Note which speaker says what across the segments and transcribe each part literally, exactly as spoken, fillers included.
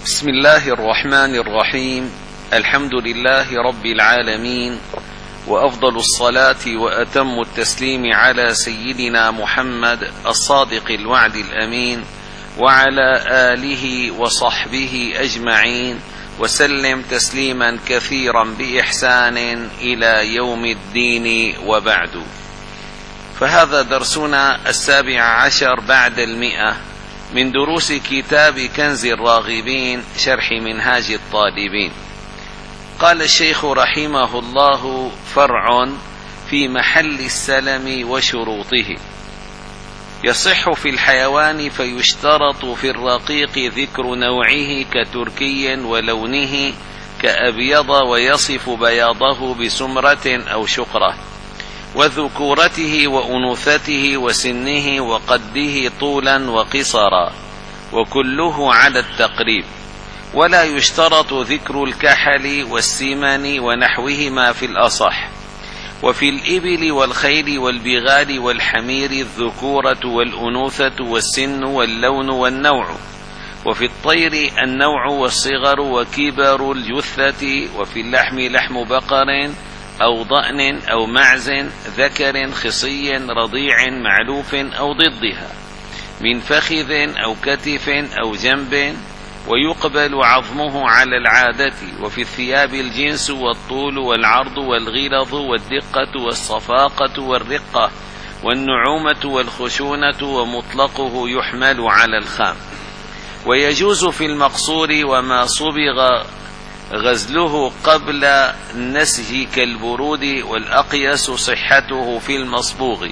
Speaker 1: بسم الله الرحمن الرحيم. الحمد لله رب العالمين، وأفضل الصلاة وأتم التسليم على سيدنا محمد الصادق الوعد الأمين، وعلى آله وصحبه أجمعين، وسلم تسليما كثيرا بإحسان إلى يوم الدين، وبعد. فهذا درسنا السابع عشر بعد المئة من دروس كتاب كنز الراغبين شرح منهاج الطالبين. قال الشيخ رحمه الله: فرع في محل السلم وشروطه. يصح في الحيوان فيشترط في الرقيق ذكر نوعه كتركي ولونه كأبيض، ويصف بياضه بسمرة أو شقرة، وذكورته وأنوثته وسنه وقده طولا وقصرا، وكله على التقريب. ولا يشترط ذكر الكحل والسمن ونحوهما في الأصح. وفي الإبل والخيل والبغال والحمير الذكورة والأنوثة والسن واللون والنوع. وفي الطير النوع والصغر وكبر الجثة. وفي اللحم لحم بقر أو ضأن أو معز ذكر خصي رضيع معلوف أو ضدها، من فخذ أو كتف أو جنب، ويقبل عظمه على العادة. وفي الثياب الجنس والطول والعرض والغلظ والدقة والصفاقة والرقة والنعومة والخشونة، ومطلقه يحمل على الخام. ويجوز في المقصور وما صبغ غزله قبل النسج كالبرود، والأقيس صحته في المصبوغ.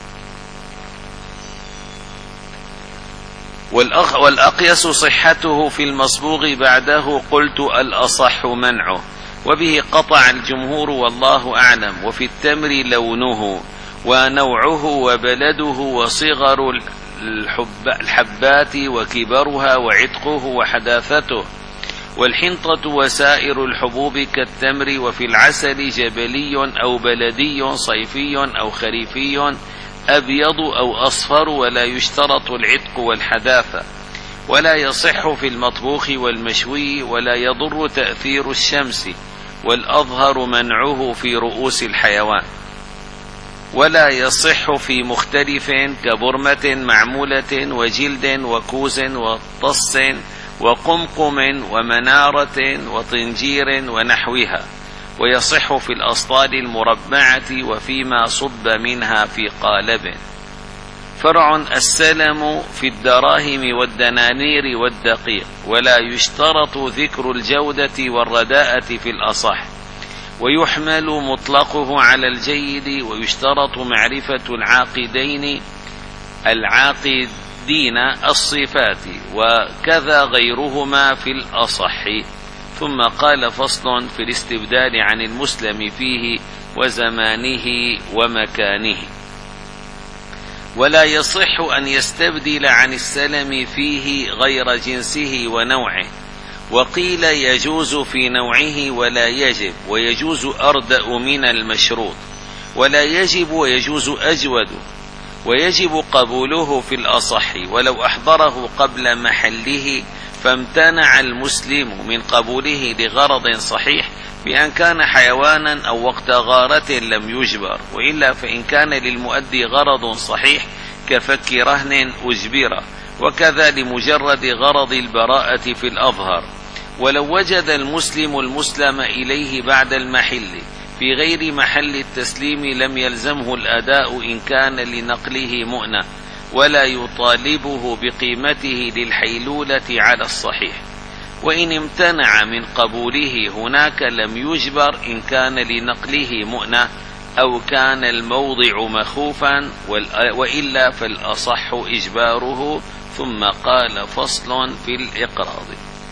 Speaker 1: والأقيس صحته في المصبوغ بعده قلت الأصح منعه، وبه قطع الجمهور والله أعلم. وفي التمر لونه ونوعه وبلده وصغر الحبات وكبرها وعتقه وحداثته، والحنطة وسائر الحبوب كالتمر. وفي العسل جبلي أو بلدي صيفي أو خريفي أبيض أو أصفر، ولا يشترط العتق والحداثة. ولا يصح في المطبوخ والمشوي، ولا يضر تأثير الشمس، والأظهر منعه في رؤوس الحيوان. ولا يصح في مختلف كبرمة معمولة وجلد وكوز وطص وقمقم ومنارة وطنجير ونحوها. ويصح في الأسطال المربعة وفيما صب منها في قالب. فرع السلم في الدراهم والدنانير والدقيق. ولا يشترط ذكر الجودة والرداءة في الأصح، ويحمل مطلقه على الجيد. ويشترط معرفة العاقدين العاقد دين الصفات، وكذا غيرهما في الأصح. ثم قال: فصل في الاستبدال عن المسلم فيه وزمانه ومكانه. ولا يصح أن يستبدل عن السلم فيه غير جنسه ونوعه. وقيل يجوز في نوعه ولا يجب، ويجوز أردأ من المشروط، ولا يجب ويجوز أجود. ويجب قبوله في الأصح ولو أحضره قبل محله، فامتنع المسلم من قبوله لغرض صحيح بأن كان حيوانا أو وقت غارة لم يجبر، وإلا فإن كان للمؤدي غرض صحيح كفك رهن أجبر، وكذا لمجرد غرض البراءة في الأظهر. ولو وجد المسلم المسلم إليه بعد المحل في غير محل التسليم لم يلزمه الأداء إن كان لنقله مؤنة، ولا يطالبه بقيمته للحيلولة على الصحيح. وإن امتنع من قبوله هناك لم يجبر إن كان لنقله مؤنة أو كان الموضع مخوفا، وإلا فالأصح إجباره. ثم قال: فصل في الإقراض.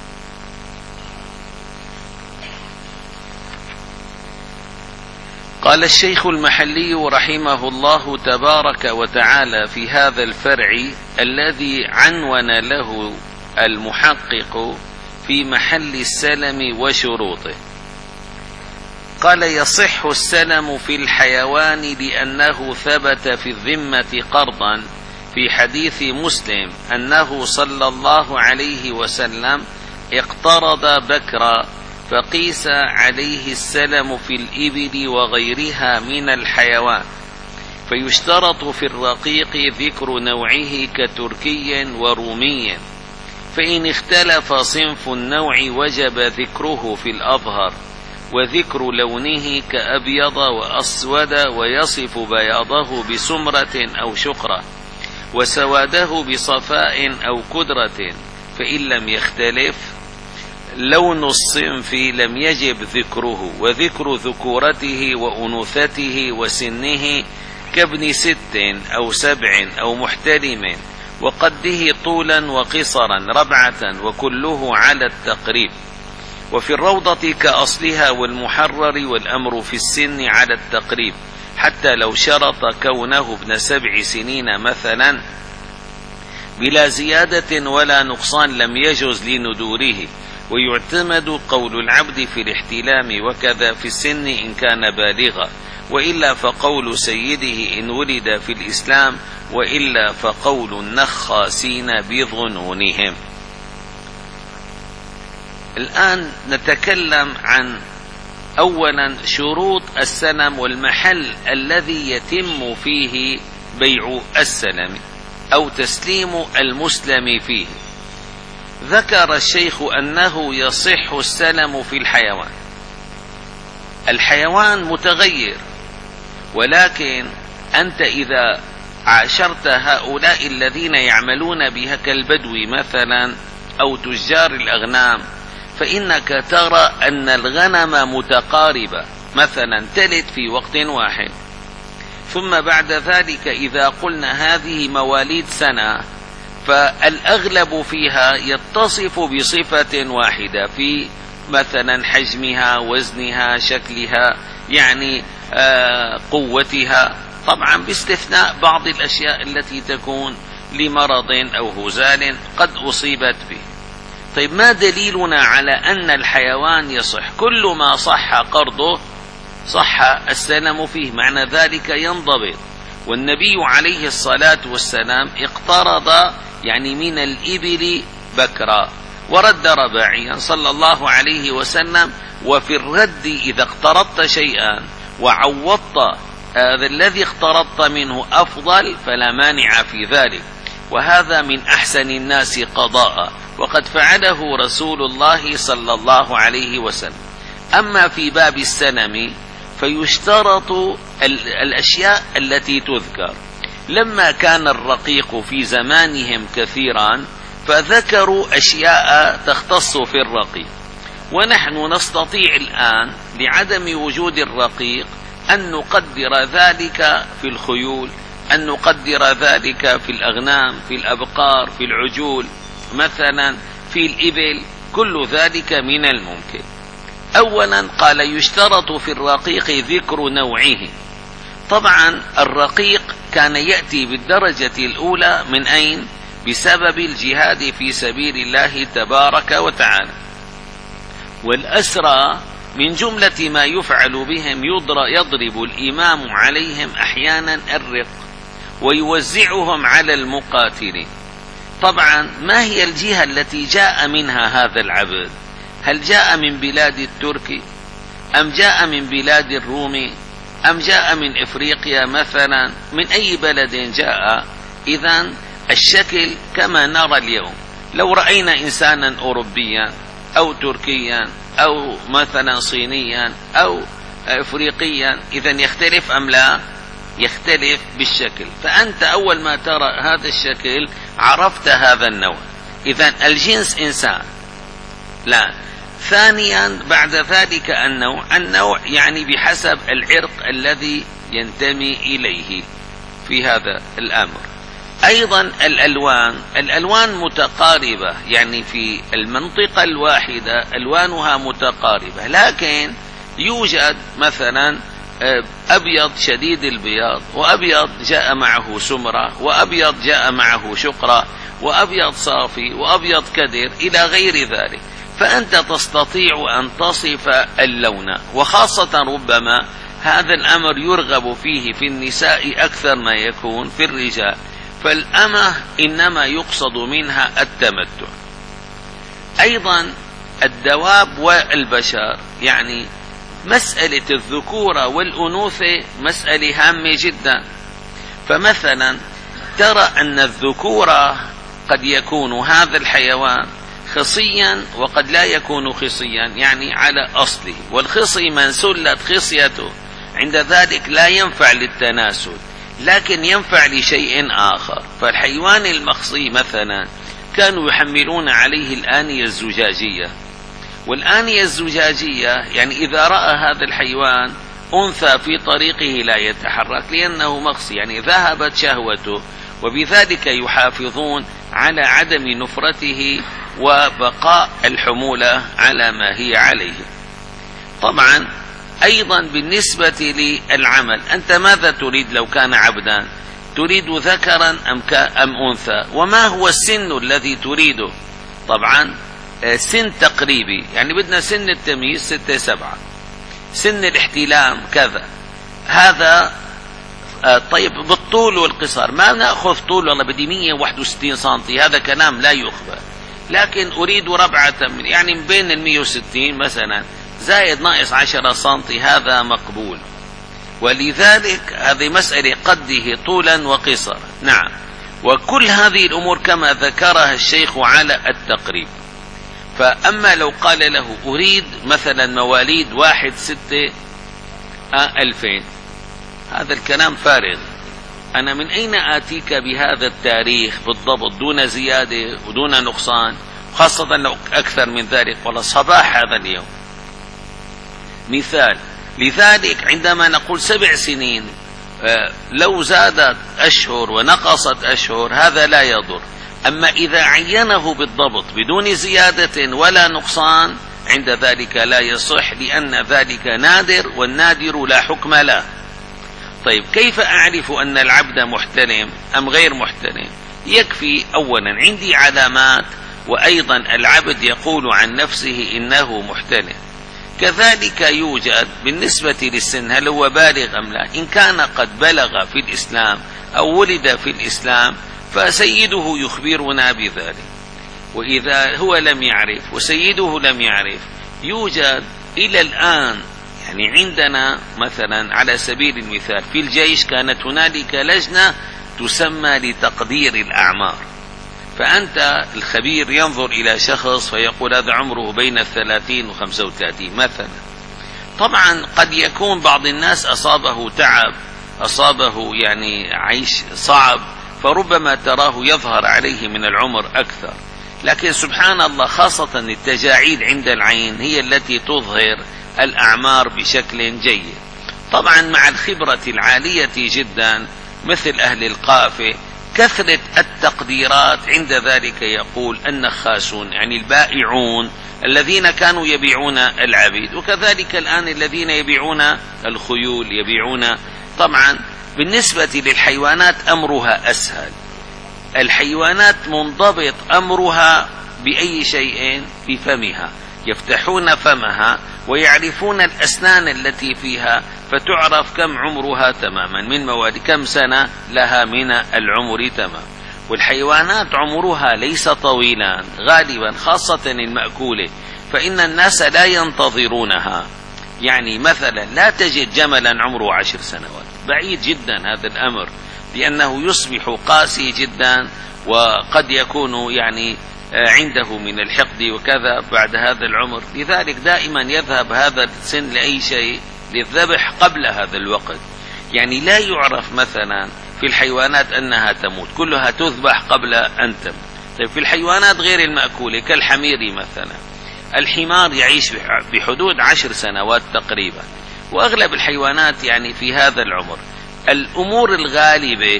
Speaker 1: قال الشيخ المحلي رحمه الله تبارك وتعالى في هذا الفرع الذي عنون له المحقق في محل السلم وشروطه. قال: يصح السلم في الحيوان لأنه ثبت في الذمة قرضا في حديث مسلم أنه صلى الله عليه وسلم اقترض بكرا فقيس عليه السلم في الإبل وغيرها من الحيوان، فيشترط في الرقيق ذكر نوعه كتركي ورومي، فإن اختلف صنف النوع وجب ذكره في الأظهر، وذكر لونه كأبيض وأسود، ويصف بياضه بسمرة أو شقرة، وسواده بصفاء أو كدرة، فإن لم يختلف لون الصنف لم يجب ذكره، وذكر ذكورته وأنوثته وسنه كابن ست أو سبع أو محترم، وقده طولا وقصرا ربعة، وكله على التقريب. وفي الروضة كأصلها والمحرر، والأمر في السن على التقريب، حتى لو شرط كونه ابن سبع سنين مثلا بلا زيادة ولا نقصان لم يجوز لندوره، ويعتمد قول العبد في الاحتلام، وكذا في السن إن كان بالغا، وإلا فقول سيده إن ولد في الإسلام، وإلا فقول النخاسين بظنونهم. الآن نتكلم عن أولا شروط السلم والمحل الذي يتم فيه بيع السلم أو تسليم المسلم فيه. ذكر الشيخ أنه يصح السلم في الحيوان. الحيوان متغير، ولكن أنت إذا عاشرت هؤلاء الذين يعملون بها كالبدو مثلا أو تجار الأغنام، فإنك ترى أن الغنم متقاربة مثلا تلد في وقت واحد، ثم بعد ذلك إذا قلنا هذه مواليد سنة، فالأغلب فيها يتصف بصفة واحدة في مثلا حجمها، وزنها، شكلها، يعني آه قوتها، طبعا باستثناء بعض الأشياء التي تكون لمرض أو هزال قد أصيبت به. طيب ما دليلنا على أن الحيوان يصح؟ كل ما صح قرضه صح السلم فيه، معنى ذلك ينضبط. والنبي عليه الصلاة والسلام اقترض يعني من الإبل بكرا ورد رباعيا صلى الله عليه وسلم. وفي الرد إذا اقترضت شيئا وعوضت هذا الذي اقترضت منه أفضل فلا مانع في ذلك، وهذا من أحسن الناس قضاء، وقد فعله رسول الله صلى الله عليه وسلم. أما في باب السلم فيشترط الأشياء التي تذكر. لما كان الرقيق في زمانهم كثيرا فذكروا أشياء تختص في الرقيق، ونحن نستطيع الآن لعدم وجود الرقيق أن نقدر ذلك في الخيول، أن نقدر ذلك في الأغنام، في الأبقار، في العجول مثلا، في الإبل، كل ذلك من الممكن. أولا قال يشترط في الرقيق ذكر نوعه. طبعا الرقيق كان يأتي بالدرجة الأولى من أين؟ بسبب الجهاد في سبيل الله تبارك وتعالى. والأسرى من جملة ما يفعل بهم يضرب الإمام عليهم أحيانا الرق ويوزعهم على المقاتلين. طبعا ما هي الجهة التي جاء منها هذا العبد؟ هل جاء من بلاد الترك، أم جاء من بلاد الروم، أم جاء من إفريقيا مثلا؟ من أي بلد جاء؟ إذن الشكل كما نرى اليوم، لو رأينا إنسانا أوروبيا أو تركيا أو مثلا صينيا أو إفريقيا، إذن يختلف أم لا؟ يختلف بالشكل. فأنت أول ما ترى هذا الشكل عرفت هذا النوع، إذن الجنس إنسان. لا. ثانيا بعد ذلك النوع، النوع يعني بحسب العرق الذي ينتمي إليه في هذا الأمر. أيضا الألوان، الألوان متقاربة، يعني في المنطقة الواحدة ألوانها متقاربة، لكن يوجد مثلا أبيض شديد البياض، وأبيض جاء معه سمرة، وأبيض جاء معه شقرة، وأبيض صافي، وأبيض كدر، إلى غير ذلك. فأنت تستطيع أن تصف اللون، وخاصة ربما هذا الأمر يرغب فيه في النساء أكثر ما يكون في الرجال، فالأمة إنما يقصد منها التمتع. أيضا الدواب والبشر، يعني مسألة الذكورة والأنوثة مسألة هامة جدا. فمثلا ترى أن الذكورة قد يكون هذا الحيوان خصيا وقد لا يكون خصيا، يعني على أصله، والخصي من سلت خصيته عند ذلك لا ينفع للتناسل لكن ينفع لشيء آخر. فالحيوان المخصي مثلا كانوا يحملون عليه الآنية الزجاجية، والآنية الزجاجية يعني إذا رأى هذا الحيوان أنثى في طريقه لا يتحرك لأنه مخصي، يعني ذهبت شهوته، وبذلك يحافظون على عدم نفرته وبقاء الحمولة على ما هي عليه. طبعا أيضا بالنسبة للعمل، أنت ماذا تريد لو كان عبدا؟ تريد ذكرا أم, أم أنثى؟ وما هو السن الذي تريده؟ طبعا سن تقريبي، يعني بدنا سن التمييز ستة سبعة، سن الاحتلام كذا، هذا طيب. بالطول والقصار ما نأخذ طول والله بدي مية وواحد وستين سنتي، هذا كلام لا يخبر، لكن أريد ربعة من يعني من بين المية وستين مثلا زائد ناقص عشرة سنتي، هذا مقبول. ولذلك هذه مسألة قده طولا وقصرا. نعم، وكل هذه الأمور كما ذكرها الشيخ على التقريب. فأما لو قال له أريد مثلا مواليد واحد ستة ألفين، هذا الكلام فارغ. أنا من أين آتيك بهذا التاريخ بالضبط دون زيادة ودون نقصان، خاصة لو أكثر من ذلك، ولا صباح هذا اليوم مثال. لذلك عندما نقول سبع سنين لو زادت أشهر ونقصت أشهر هذا لا يضر. أما إذا عينه بالضبط بدون زيادة ولا نقصان عند ذلك لا يصح، لأن ذلك نادر، والنادر لا حكم له. طيب كيف أعرف أن العبد محتلم أم غير محتلم؟ يكفي أولا عندي علامات، وأيضا العبد يقول عن نفسه إنه محتلم. كذلك يوجد بالنسبة للسن، هل هو بالغ أم لا؟ إن كان قد بلغ في الإسلام أو ولد في الإسلام فسيده يخبرنا بذلك. وإذا هو لم يعرف وسيده لم يعرف، يوجد إلى الآن يعني عندنا مثلا على سبيل المثال في الجيش كانت هنالك لجنة تسمى لتقدير الأعمار، فأنت الخبير ينظر إلى شخص فيقول هذا عمره بين الثلاثين وخمسة وثلاثين مثلا. طبعا قد يكون بعض الناس أصابه تعب، أصابه يعني عيش صعب، فربما تراه يظهر عليه من العمر أكثر، لكن سبحان الله خاصة التجاعيد عند العين هي التي تظهر الأعمار بشكل جيد. طبعا مع الخبرة العالية جدا مثل أهل القافة كثرة التقديرات عند ذلك يقول النخاسون يعني البائعون الذين كانوا يبيعون العبيد، وكذلك الآن الذين يبيعون الخيول يبيعون. طبعا بالنسبة للحيوانات أمرها أسهل، الحيوانات منضبط أمرها بأي شيء في فمها، يفتحون فمها ويعرفون الأسنان التي فيها فتعرف كم عمرها تماما من مواليد، كم سنة لها من العمر تمام. والحيوانات عمرها ليس طويلا غالبا خاصة المأكولة، فإن الناس لا ينتظرونها. يعني مثلا لا تجد جملا عمره عشر سنوات، بعيد جدا هذا الأمر، لأنه يصبح قاسي جدا وقد يكون يعني عنده من الحقد وكذا بعد هذا العمر. لذلك دائما يذهب هذا السن لأي شيء للذبح قبل هذا الوقت. يعني لا يعرف مثلا في الحيوانات أنها تموت، كلها تذبح قبل أن تموت. طيب في الحيوانات غير المأكولة كالحمير مثلا، الحمار يعيش بحدود عشر سنوات تقريبا، وأغلب الحيوانات يعني في هذا العمر. الأمور الغالبة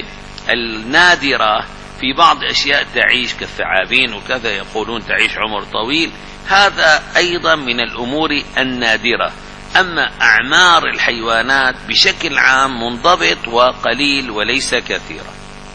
Speaker 1: النادرة في بعض أشياء تعيش كالثعابين وكذا يقولون تعيش عمر طويل، هذا أيضا من الأمور النادرة. أما أعمار الحيوانات بشكل عام منضبط وقليل وليس كثيرا.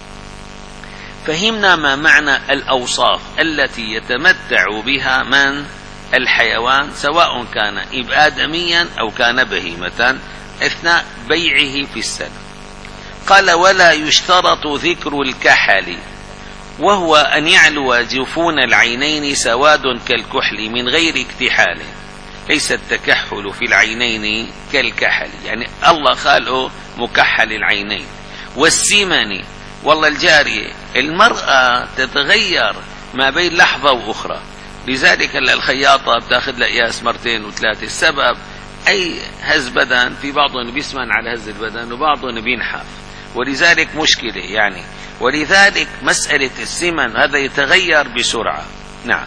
Speaker 1: فهمنا ما معنى الأوصاف التي يتمتع بها من الحيوان سواء كان آدميا أو كان بهيمة أثناء بيعه في السنة. قال ولا يشترط ذكر الكحل وهو أن يعلو جفون العينين سواد كالكحل من غير اكتحال، ليس التكحل في العينين كالكحل، يعني الله خالقه مكحل العينين. والسمن، والله الجارية المرأة تتغير ما بين لحظة وأخرى، لذلك الخياطة بتاخذ لها قياس مرتين وثلاثة. السبب أي هز بدن، في بعضهم بيسمن على هز البدن وبعضهم بينحف، ولذلك مشكلة يعني. ولذلك مسألة السمن هذا يتغير بسرعة. نعم.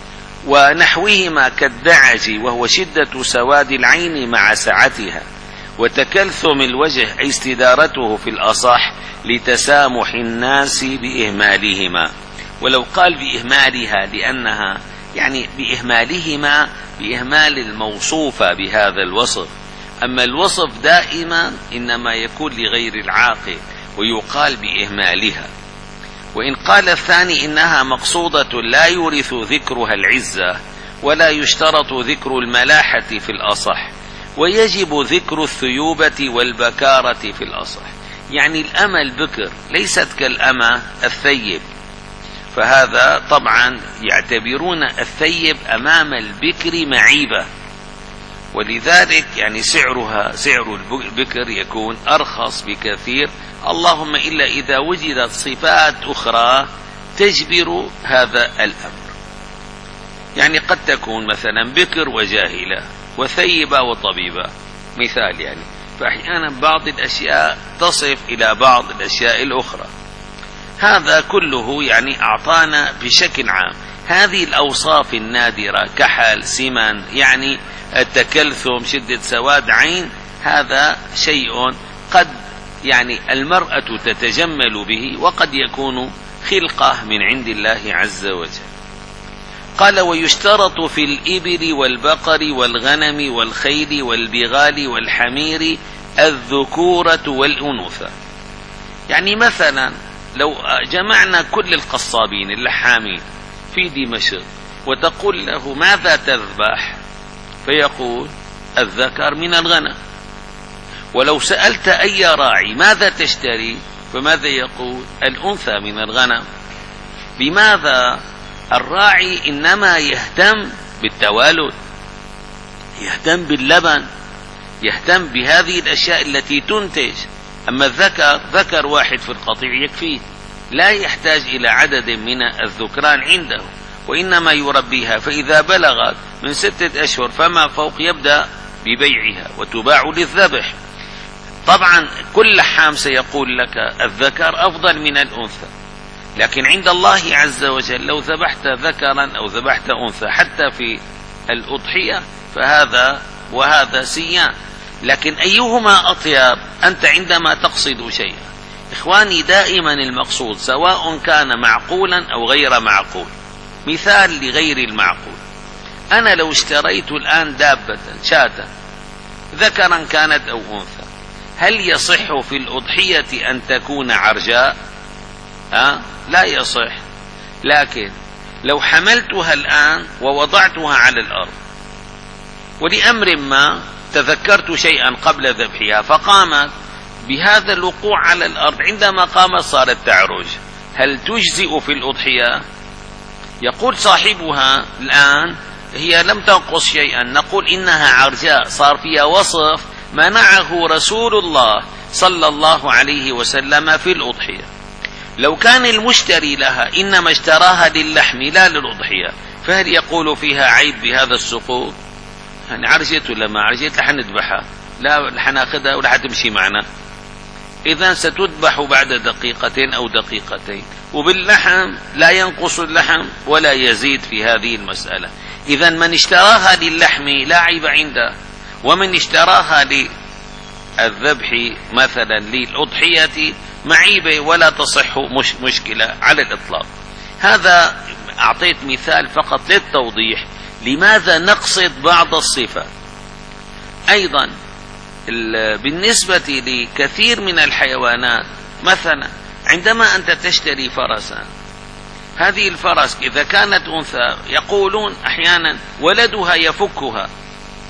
Speaker 1: ونحوهما كالدعج وهو شدة سواد العين مع سعتها، وتكلثم الوجه أي استدارته في الأصح لتسامح الناس بإهمالهما. ولو قال بإهمالها لأنها يعني بإهمالهما بإهمال الموصوفة بهذا الوصف، أما الوصف دائما إنما يكون لغير العاقل ويقال بإهمالها. وإن قال الثاني إنها مقصودة لا يورث ذكرها العزة ولا يشترط ذكر الملاحة في الأصح، ويجب ذكر الثيوبة والبكارة في الأصح، يعني الأمة البكر ليست كالأمة الثيب، فهذا طبعا يعتبرون الثيب أمام البكر معيبة، ولذلك يعني سعرها سعر البكر يكون أرخص بكثير، اللهم إلا إذا وجدت صفات أخرى تجبر هذا الأمر. يعني قد تكون مثلا بكر وجاهلة وثيبة وطبيبة مثال يعني، فأحيانا بعض الأشياء تصف إلى بعض الأشياء الأخرى. هذا كله يعني أعطانا بشكل عام هذه الأوصاف النادرة كحل سمن، يعني التكلثم شدة سواد عين، هذا شيء قد يعني المرأة تتجمل به وقد يكون خلقة من عند الله عز وجل. قال ويشترط في الإبل والبقر والغنم والخيل والبغال والحمير الذكورة والأنوثة. يعني مثلا لو جمعنا كل القصابين اللحامين في دمشق وتقول له ماذا تذبح فيقول الذكر من الغنم، ولو سألت أي راعي ماذا تشتري فماذا يقول الأنثى من الغنم. بماذا؟ الراعي إنما يهتم بالتوالد، يهتم باللبن، يهتم بهذه الأشياء التي تنتج، أما الذكر ذكر واحد في القطيع يكفيه، لا يحتاج إلى عدد من الذكران عنده، وإنما يربيها، فإذا بلغت من ستة أشهر فما فوق يبدأ ببيعها وتباع للذبح. طبعا كل حام سيقول لك الذكر أفضل من الأنثى، لكن عند الله عز وجل لو ذبحت ذكرا أو ذبحت أنثى حتى في الأضحية فهذا وهذا سيان، لكن أيهما أطيب أنت عندما تقصد شيئا. إخواني دائما المقصود سواء كان معقولا أو غير معقول. مثال لغير المعقول، أنا لو اشتريت الآن دابة شاة ذكرا كانت أو أنثى، هل يصح في الأضحية أن تكون عرجاء؟ أه؟ لا يصح. لكن لو حملتها الآن ووضعتها على الأرض ولأمر ما تذكرت شيئا قبل ذبحها فقامت بهذا الوقوع على الأرض، عندما قامت صارت تعرج، هل تجزئ في الأضحية؟ يقول صاحبها الآن هي لم تنقص شيئا، نقول إنها عرجاء صار فيها وصف منعه رسول الله صلى الله عليه وسلم في الأضحية. لو كان المشتري لها إنما اشتراها للحم لا للأضحية، فهل يقول فيها عيب بهذا السقوط؟ يعني عرجت ولا ما عرجت رح نذبحها، لا رح ناخذها ولا حتمشي معنا، إذا ستذبح بعد دقيقتين أو دقيقتين، وباللحم لا ينقص اللحم ولا يزيد في هذه المسألة. إذا من اشتراها للحم لا عيب عنده، ومن اشتراها للذبح مثلا للأضحية معيبة ولا تصح مش مشكلة على الإطلاق. هذا أعطيت مثال فقط للتوضيح لماذا نقصد بعض الصفات. أيضا بالنسبة لكثير من الحيوانات، مثلا عندما أنت تشتري فرسا، هذه الفرس إذا كانت أنثى يقولون أحيانا ولدها يفكها،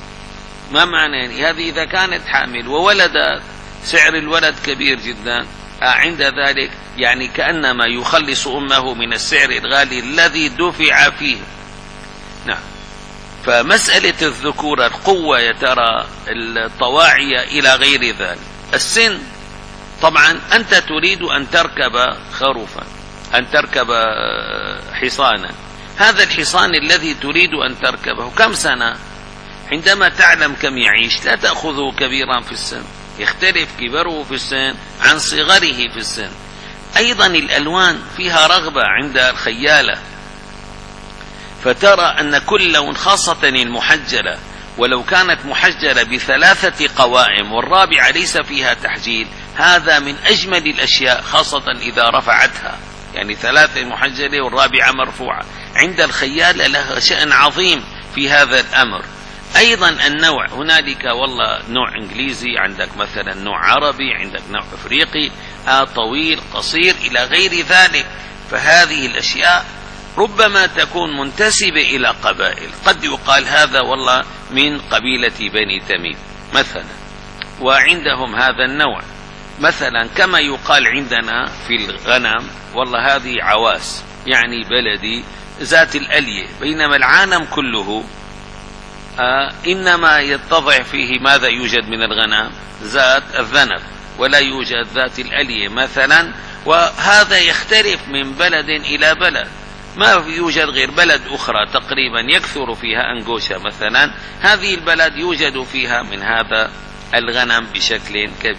Speaker 1: ما معنى؟ يعني هذه إذا كانت حامل وولدت سعر الولد كبير جدا، عند ذلك يعني كأنما يخلص أمه من السعر الغالي الذي دفع فيه. نعم. فمسألة الذكورة القوة يا ترى الطواعية إلى غير ذلك. السن طبعا أنت تريد أن تركب خروفا، أن تركب حصانا، هذا الحصان الذي تريد أن تركبه كم سنة؟ عندما تعلم كم يعيش لا تأخذه كبيرا في السن، يختلف كبره في السن عن صغره في السن. أيضا الألوان فيها رغبة عند الخيالة، فترى أن كل لون خاصة المحجلة ولو كانت محجلة بثلاثة قوائم والرابعة ليس فيها تحجيل، هذا من أجمل الأشياء خاصة إذا رفعتها، يعني ثلاثة محجلة والرابعة مرفوعة. عند الخيالة لها شأن عظيم في هذا الأمر. أيضا النوع، هنالك والله نوع إنجليزي، عندك مثلا نوع عربي، عندك نوع أفريقي، آه طويل قصير إلى غير ذلك. فهذه الأشياء ربما تكون منتسبة إلى قبائل، قد يقال هذا والله من قبيلة بني تميم مثلا، وعندهم هذا النوع مثلا، كما يقال عندنا في الغنم والله هذه عواس يعني بلدي ذات الألية، بينما العالم كله آه إنما يتضع فيه ماذا يوجد من الغنم؟ ذات الذنب، ولا يوجد ذات الألية مثلا. وهذا يختلف من بلد إلى بلد، ما يوجد غير بلد أخرى تقريبا يكثر فيها أنغوشا مثلا، هذه البلد يوجد فيها من هذا الغنم بشكل كبير.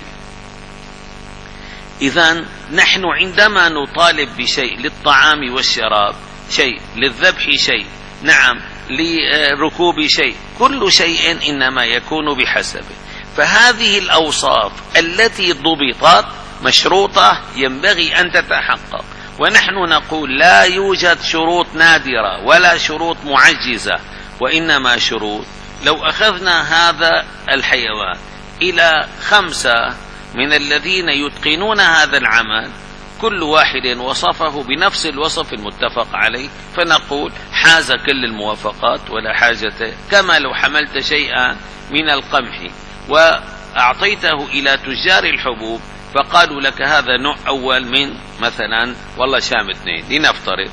Speaker 1: إذن نحن عندما نطالب بشيء للطعام والشراب شيء، للذبح شيء، نعم، لركوب شيء، كل شيء إنما يكون بحسبه. فهذه الأوصاف التي ضبطت مشروطة ينبغي أن تتحقق. ونحن نقول لا يوجد شروط نادرة ولا شروط معجزة، وإنما شروط. لو أخذنا هذا الحيوان إلى خمسة من الذين يتقنون هذا العمل، كل واحد وصفه بنفس الوصف المتفق عليه، فنقول حاز كل الموافقات ولا حاجة. كما لو حملت شيئا من القمح وأعطيته إلى تجار الحبوب فقالوا لك هذا نوع أول من مثلا والله شام اثنين لنفترض،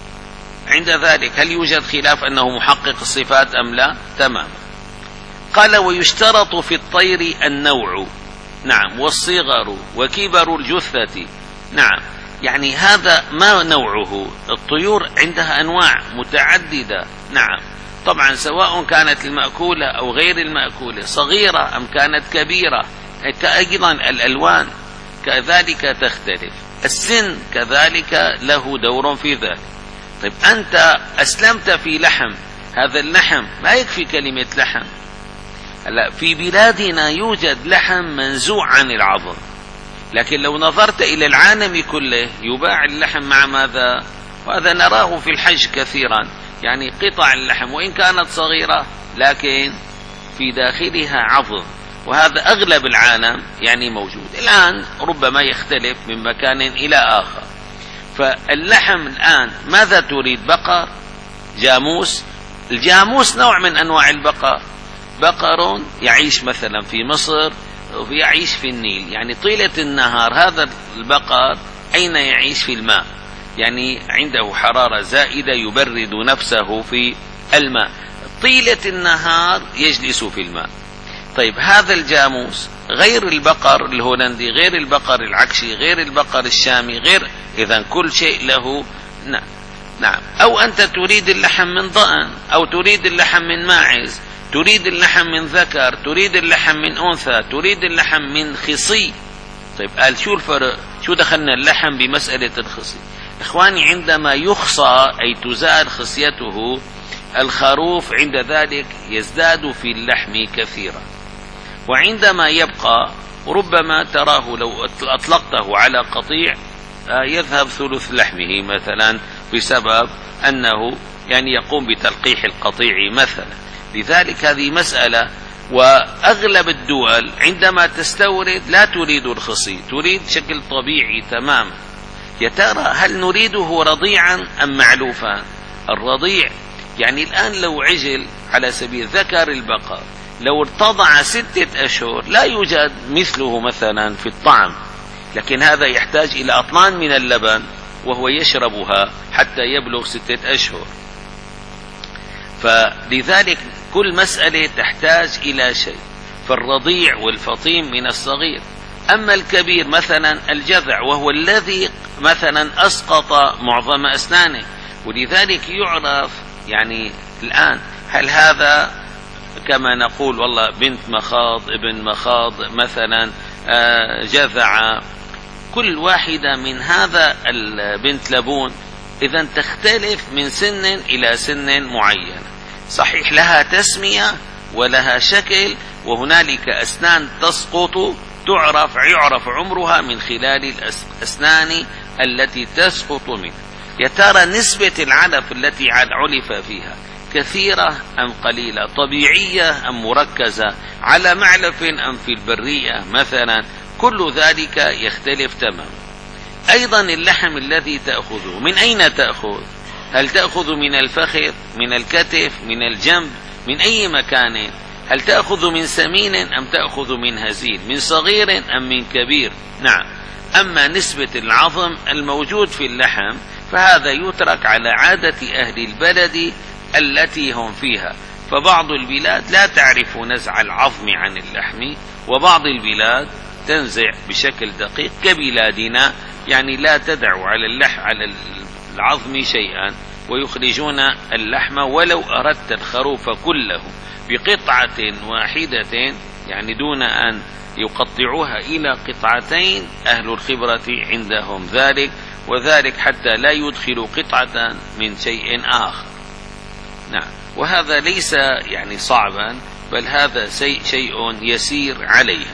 Speaker 1: عند ذلك هل يوجد خلاف أنه محقق الصفات أم لا؟ تمام. قال ويشترط في الطير النوع، نعم، والصغر وكبر الجثة، نعم، يعني هذا ما نوعه. الطيور عندها أنواع متعددة، نعم، طبعا سواء كانت المأكولة أو غير المأكولة، صغيرة أم كانت كبيرة، أيضا الألوان كذلك تختلف، السن كذلك له دور في ذلك. طيب أنت أسلمت في لحم، هذا اللحم ما يكفي كلمة لحم. هلا في بلادنا يوجد لحم منزوع عن العظم، لكن لو نظرت إلى العالم كله يباع اللحم مع ماذا؟ وهذا نراه في الحج كثيرا، يعني قطع اللحم وإن كانت صغيرة لكن في داخلها عظم، وهذا أغلب العالم يعني موجود. الآن ربما يختلف من مكان إلى آخر. فاللحم الآن ماذا تريد؟ بقر؟ جاموس؟ الجاموس نوع من أنواع البقر، بقر يعيش مثلا في مصر ويعيش في النيل، يعني طيلة النهار هذا البقر أين يعيش؟ في الماء، يعني عنده حرارة زائدة يبرد نفسه في الماء، طيلة النهار يجلس في الماء. طيب هذا الجاموس غير البقر الهولندي، غير البقر العكشي، غير البقر الشامي، غير، إذن كل شيء له. نعم نعم. أو أنت تريد اللحم من ضأن، أو تريد اللحم من ماعز، تريد اللحم من ذكر، تريد اللحم من أنثى، تريد اللحم من خصي. طيب قال شو الفرق؟ شو دخلنا اللحم بمسألة الخصي؟ إخواني عندما يخصى أي تزال خصيته الخروف عند ذلك يزداد في اللحم كثيرا، وعندما يبقى ربما تراه لو أطلقته على قطيع يذهب ثلث لحمه مثلا بسبب أنه يعني يقوم بتلقيح القطيع مثلا. لذلك هذه مسألة. وأغلب الدول عندما تستورد لا تريد الخصي، تريد شكل طبيعي تماما. يا ترى هل نريده رضيعا أم معلوفا؟ الرضيع يعني الآن لو عجل على سبيل ذكر البقر لو ارتضع ستة أشهر لا يوجد مثله مثلا في الطعم، لكن هذا يحتاج إلى أطنان من اللبن وهو يشربها حتى يبلغ ستة أشهر. فلذلك كل مسألة تحتاج إلى شيء، فالرضيع والفطيم من الصغير. أما الكبير مثلا الجذع، وهو الذي مثلا أسقط معظم أسنانه، ولذلك يعرف يعني الآن هل هذا كما نقول والله بنت مخاض ابن مخاض مثلا جذع، كل واحدة من هذا البنت لبون إذا تختلف من سن إلى سن معين، صحيح لها تسمية ولها شكل، وهنالك أسنان تسقط تعرف يعرف عمرها من خلال الأسنان التي تسقط منه. يا ترى نسبة العلف التي علف فيها كثيرة أم قليلة، طبيعية أم مركزة، على معلف أم في البرية مثلا، كل ذلك يختلف تماما. أيضا اللحم الذي تأخذه من أين تأخذ؟ هل تأخذ من الفخذ، من الكتف، من الجنب، من أي مكان؟ هل تأخذ من سمين أم تأخذ من هزيل، من صغير أم من كبير؟ نعم. أما نسبة العظم الموجود في اللحم فهذا يترك على عادة أهل البلد التي هم فيها، فبعض البلاد لا تعرف نزع العظم عن اللحم، وبعض البلاد تنزع بشكل دقيق كبلادنا، يعني لا تدع على اللحم على العظم شيئا، ويخرجون اللحم ولو أردت الخروف كله بقطعة واحدة، يعني دون أن يقطعوها إلى قطعتين، أهل الخبرة عندهم ذلك، وذلك حتى لا يدخلوا قطعة من شيء آخر. نعم. وهذا ليس يعني صعبا، بل هذا شيء يسير عليه.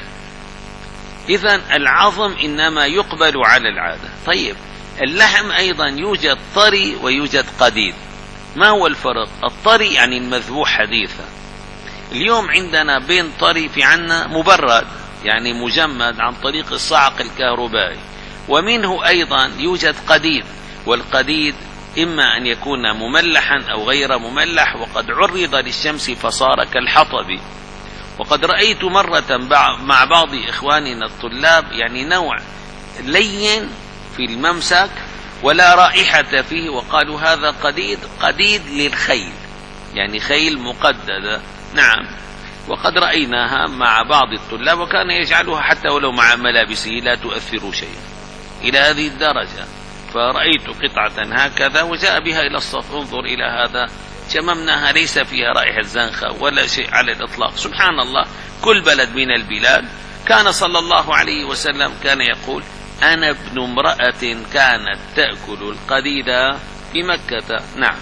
Speaker 1: إذن العظم إنما يقبل على العادة. طيب اللحم أيضا يوجد طري ويوجد قديد. ما هو الفرق؟ الطري يعني المذبوح حديثا. اليوم عندنا بين طري في عنا مبرد يعني مجمد عن طريق الصعق الكهربائي، ومنه أيضا يوجد قديد، والقديد إما أن يكون مملحا أو غير مملح، وقد عرض للشمس فصار كالحطب. وقد رأيت مرة مع بعض إخواننا الطلاب يعني نوع لين في الممسك ولا رائحة فيه، وقالوا هذا قديد قديد للخيل، يعني خيل مقددة. نعم. وقد رأيناها مع بعض الطلاب، وكان يجعلها حتى ولو مع ملابسه لا تؤثر شيئا إلى هذه الدرجة. فرأيت قطعة هكذا وجاء بها إلى الصف، انظر إلى هذا، شممناها ليس فيها رائحة زنخة ولا شيء على الإطلاق. سبحان الله، كل بلد من البلاد. كان صلى الله عليه وسلم كان يقول أنا ابن امرأة كانت تأكل القديد بمكة. نعم.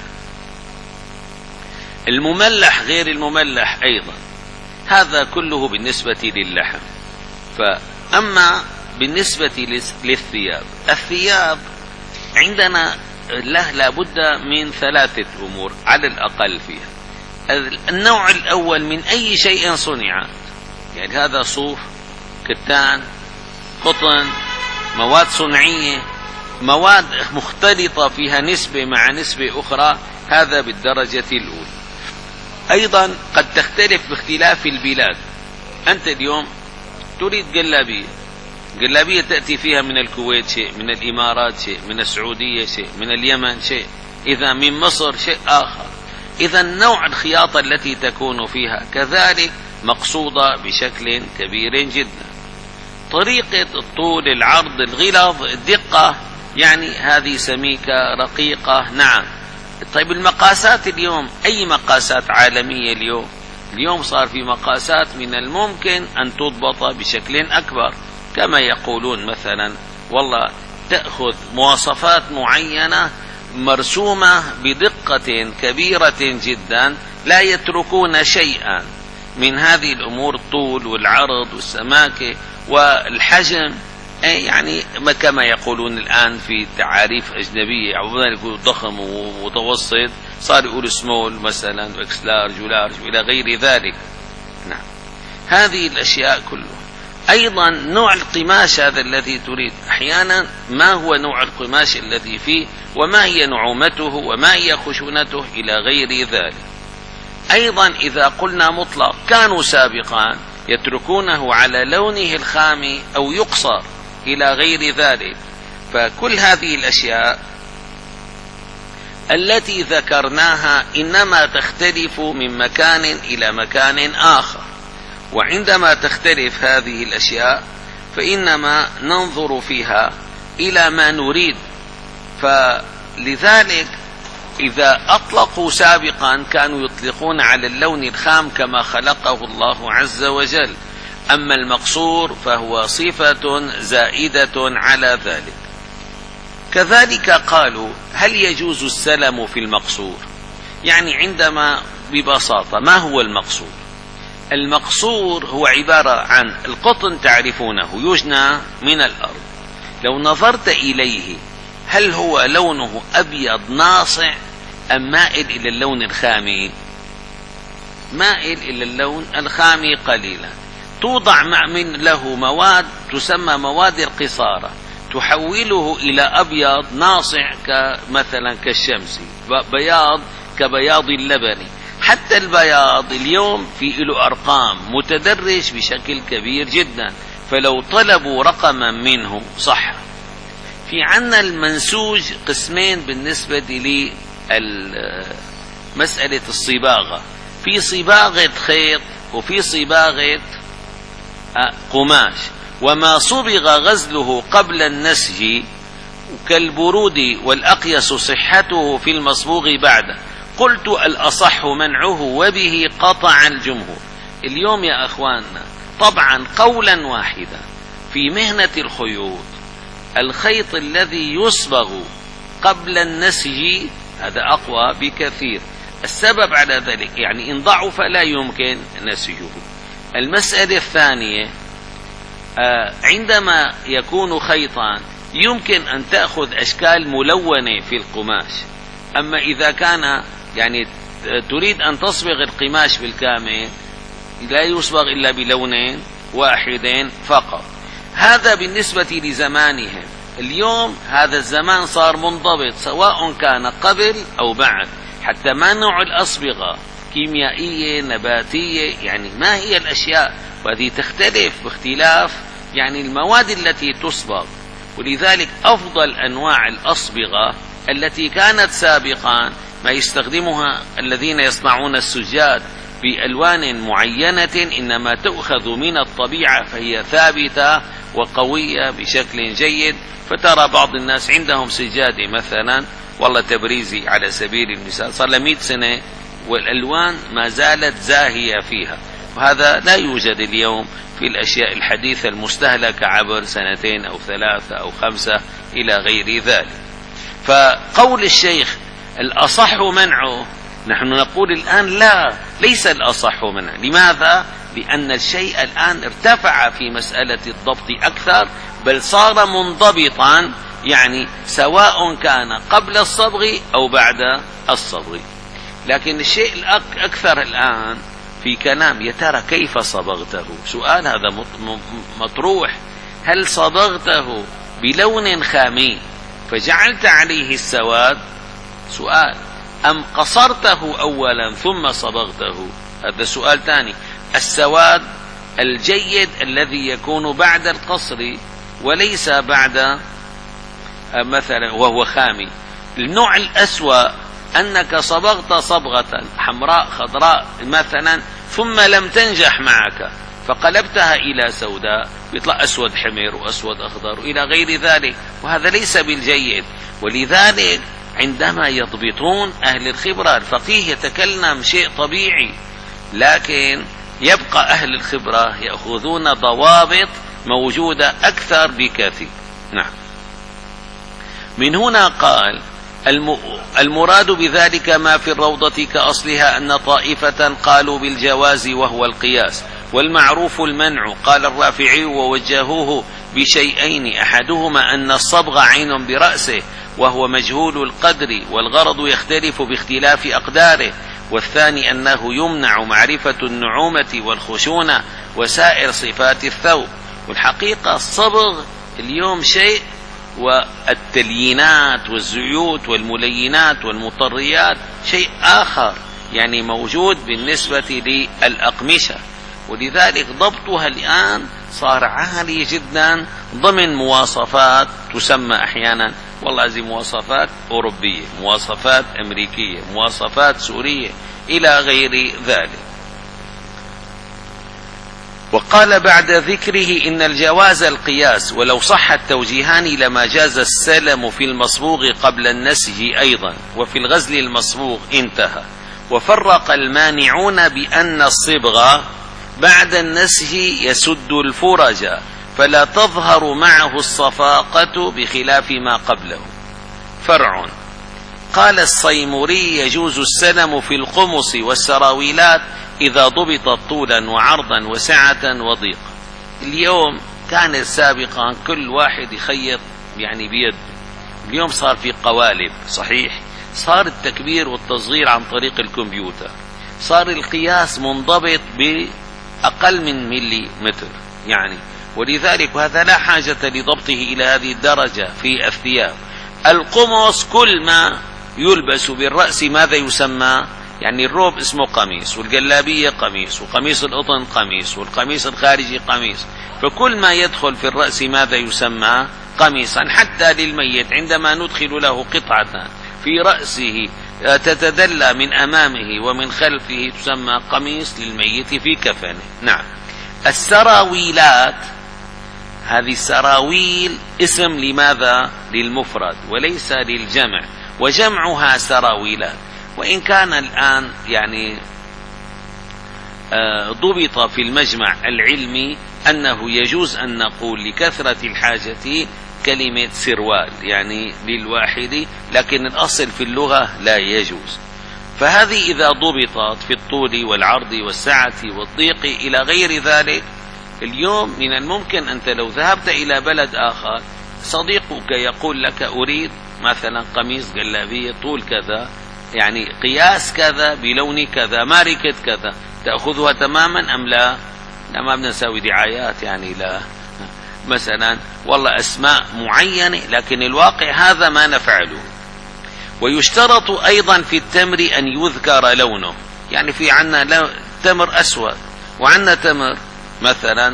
Speaker 1: المملح غير المملح أيضا، هذا كله بالنسبة للحم. فأما بالنسبة للثياب، الثياب عندنا له لابد من ثلاثة أمور على الأقل فيها. النوع الأول من أي شيء صنعت، يعني هذا صوف، كتان، قطن، مواد صنعية، مواد مختلطة فيها نسبة مع نسبة أخرى، هذا بالدرجة الأولى. أيضا قد تختلف باختلاف البلاد. أنت اليوم تريد جلابية، جلابية تأتي فيها من الكويت شيء، من الإمارات شيء، من السعودية شيء، من اليمن شيء، إذا من مصر شيء آخر. إذا نوع الخياطة التي تكون فيها كذلك مقصودة بشكل كبير جدا. طريقة الطول، العرض، الغلظ، الدقة، يعني هذه سميكة، رقيقة. نعم. طيب المقاسات اليوم، أي مقاسات عالمية اليوم؟ اليوم صار في مقاسات من الممكن أن تضبط بشكل أكبر، كما يقولون مثلا والله تأخذ مواصفات معينة مرسومة بدقة كبيرة جدا، لا يتركون شيئا من هذه الأمور، الطول والعرض والسماكة والحجم، يعني كما يقولون الآن في تعاريف أجنبية، عبما يقول ضخم ومتوسط صار يقول سمول مثلا، اكس لارج ولارج إلى غير ذلك. نعم. هذه الأشياء كلها. أيضا نوع القماش هذا الذي تريد، أحيانا ما هو نوع القماش الذي فيه، وما هي نعومته، وما هي خشونته إلى غير ذلك. أيضا إذا قلنا مطلق، كانوا سابقا يتركونه على لونه الخام أو يقصر، إلى غير ذلك. فكل هذه الأشياء التي ذكرناها إنما تختلف من مكان إلى مكان آخر، وعندما تختلف هذه الأشياء فإنما ننظر فيها إلى ما نريد. فلذلك إذا أطلقوا سابقا كانوا يطلقون على اللون الخام كما خلقه الله عز وجل، أما المقصور فهو صفة زائدة على ذلك. كذلك قالوا هل يجوز السلم في المقصور؟ يعني عندما ببساطة ما هو المقصور؟ المقصور هو عبارة عن القطن، تعرفونه يجنى من الأرض، لو نظرت إليه هل هو لونه أبيض ناصع أم مائل إلى اللون الخامي؟ مائل إلى اللون الخامي قليلا. توضع من له مواد تسمى مواد القصارة تحوله إلى أبيض ناصع كمثلا كالشمس، بياض كبياض اللبن. حتى البياض اليوم في له أرقام متدرج بشكل كبير جدا، فلو طلبوا رقما منه صح. في عنا المنسوج قسمين بالنسبة لمسألة الصباغة، في صباغة خيط وفي صباغة قماش. وما صبغ غزله قبل النسج كالبرود والأقيس صحته في المصبوغ بعده. قلت الأصح منعه وبه قطع الجمهور. اليوم يا أخواننا طبعا قولا واحدا في مهنة الخيوط، الخيط الذي يصبغ قبل النسج هذا أقوى بكثير. السبب على ذلك يعني إن ضعف لا يمكن نسجه. المسألة الثانية عندما يكون خيطان يمكن أن تأخذ أشكال ملونة في القماش، أما إذا كان يعني تريد أن تصبغ القماش بالكامل لا يصبغ إلا بلونين واحدين فقط. هذا بالنسبة لزمانهم. اليوم هذا الزمان صار منضبط سواء كان قبل أو بعد، حتى ما نوع الأصبغة كيميائية نباتية، يعني ما هي الأشياء، وهذه تختلف باختلاف يعني المواد التي تصبغ. ولذلك أفضل أنواع الأصبغة التي كانت سابقا ما يستخدمها الذين يصنعون السجاد بألوان معينة إنما تؤخذ من الطبيعة، فهي ثابتة وقوية بشكل جيد. فترى بعض الناس عندهم سجادة مثلا والله تبريزي على سبيل المثال صار له مئة سنة والألوان ما زالت زاهية فيها، وهذا لا يوجد اليوم في الأشياء الحديثة المستهلكة عبر سنتين أو ثلاثة أو خمسة إلى غير ذلك. فقول الشيخ الأصح منعه، نحن نقول الآن لا، ليس الأصح منعه. لماذا؟ لأن الشيء الآن ارتفع في مسألة الضبط أكثر، بل صار منضبطا، يعني سواء كان قبل الصبغ أو بعد الصبغ. لكن الشيء الأكثر الآن في كلام يا ترى كيف صبغته؟ سؤال هذا مطروح. هل صبغته بلون خامي فجعلت عليه السواد؟ سؤال. أم قصرته أولا ثم صبغته؟ هذا سؤال ثاني. السواد الجيد الذي يكون بعد القصر وليس بعد مثلا وهو خامي. النوع الأسوأ أنك صبغت صبغة حمراء خضراء مثلا ثم لم تنجح معك فقلبتها إلى سوداء، بيطلع أسود حمر وأسود أخضر إلى غير ذلك، وهذا ليس بالجيد. ولذلك عندما يضبطون أهل الخبرة، الفقيه يتكلم شيء طبيعي، لكن يبقى أهل الخبرة يأخذون ضوابط موجودة أكثر بكثير. نعم. من هنا قال المراد بذلك ما في الروضة كأصلها أن طائفة قالوا بالجواز وهو القياس، والمعروف المنع. قال الرافعي ووجهوه بشيئين، أحدهما أن الصبغ عين برأسه وهو مجهول القدر والغرض يختلف باختلاف أقداره، والثاني أنه يمنع معرفة النعومة والخشونة وسائر صفات الثوب. والحقيقة الصبغ اليوم شيء، والتليينات والزيوت والملينات والمطريات شيء آخر، يعني موجود بالنسبة للأقمشة. ولذلك ضبطها الآن صار عالي جدا ضمن مواصفات تسمى أحيانا والله هذه مواصفات أوروبية، مواصفات أمريكية، مواصفات سورية إلى غير ذلك. وقال بعد ذكره إن الجواز القياس ولو صح التوجيهان لما جاز السلم في المصبوغ قبل النسج أيضا وفي الغزل المصبوغ انتهى. وفرق المانعون بأن الصبغ بعد النسج يسد الفرج فلا تظهر معه الصفاقة بخلاف ما قبله. فرع. قال الصيموري يجوز السلم في القمص والسراويلات إذا ضبطت طولا وعرضا وسعة وضيق. اليوم كان سابقا كل واحد يخيط يعني بيد، اليوم صار في قوالب، صحيح، صار التكبير والتصغير عن طريق الكمبيوتر، صار القياس منضبط بأقل من ملي متر يعني، ولذلك وهذا لا حاجة لضبطه إلى هذه الدرجة في الثياب. القمص كل ما يلبس بالرأس ماذا يسمى؟ يعني الروب اسمه قميص، والجلابية قميص، وقميص القطن قميص، والقميص الخارجي قميص، فكل ما يدخل في الرأس ماذا يسمى؟ قميصا. حتى للميت عندما ندخل له قطعة في رأسه تتدلى من أمامه ومن خلفه تسمى قميص للميت في كفنه. نعم. السراويلات، هذه السراويل اسم لماذا؟ للمفرد وليس للجمع، وجمعها سراويلات. وإن كان الآن يعني ضبط في المجمع العلمي أنه يجوز أن نقول لكثرة الحاجة كلمة سروال يعني للواحد، لكن الأصل في اللغة لا يجوز. فهذه إذا ضبطت في الطول والعرض والسعة والضيق إلى غير ذلك، اليوم من الممكن أنت لو ذهبت إلى بلد آخر صديقك يقول لك أريد مثلا قميص جلابية طول كذا يعني قياس كذا بلون كذا ماركة كذا، تأخذها تماما أم لا؟ لا، ما بنسوي دعايات يعني، لا مثلا والله أسماء معينة، لكن الواقع هذا ما نفعله. ويشترط أيضا في التمر أن يذكر لونه، يعني في عنا تمر أسود وعنا تمر مثلا